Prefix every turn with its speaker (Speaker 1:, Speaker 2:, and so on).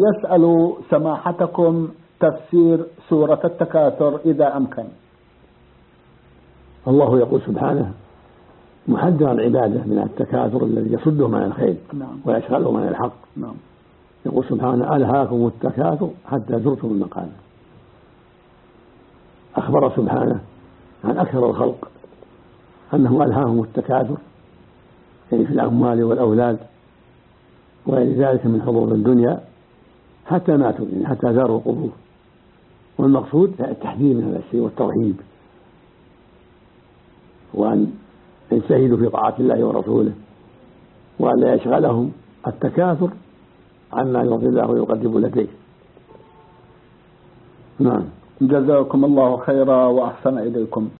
Speaker 1: يسأل سماحتكم تفسير سورة التكاثر إذا أمكن.
Speaker 2: الله يقول سبحانه محذرا عباده من التكاثر الذي يصدهم عن الخير ويشغلهم عن الحق. يقول سبحانه ألهاكم التكاثر حتى زرتم المقابر. أخبر سبحانه عن أكثر الخلق أنه ألهاهم التكاثر يعني في الأموال والأولاد وغير ذلك من حظوظ الدنيا حتى ماتوا يعني حتى زاروا القبور. والمقصود التحذير من هذا الشيء والترهيب وأن يجتهدوا في طاعة الله ورسوله وأن لا يشغلهم التكاثر عما يرضي الله ويقرب لديه.
Speaker 1: نعم. جزاكم الله خيرا وأحسن إليكم.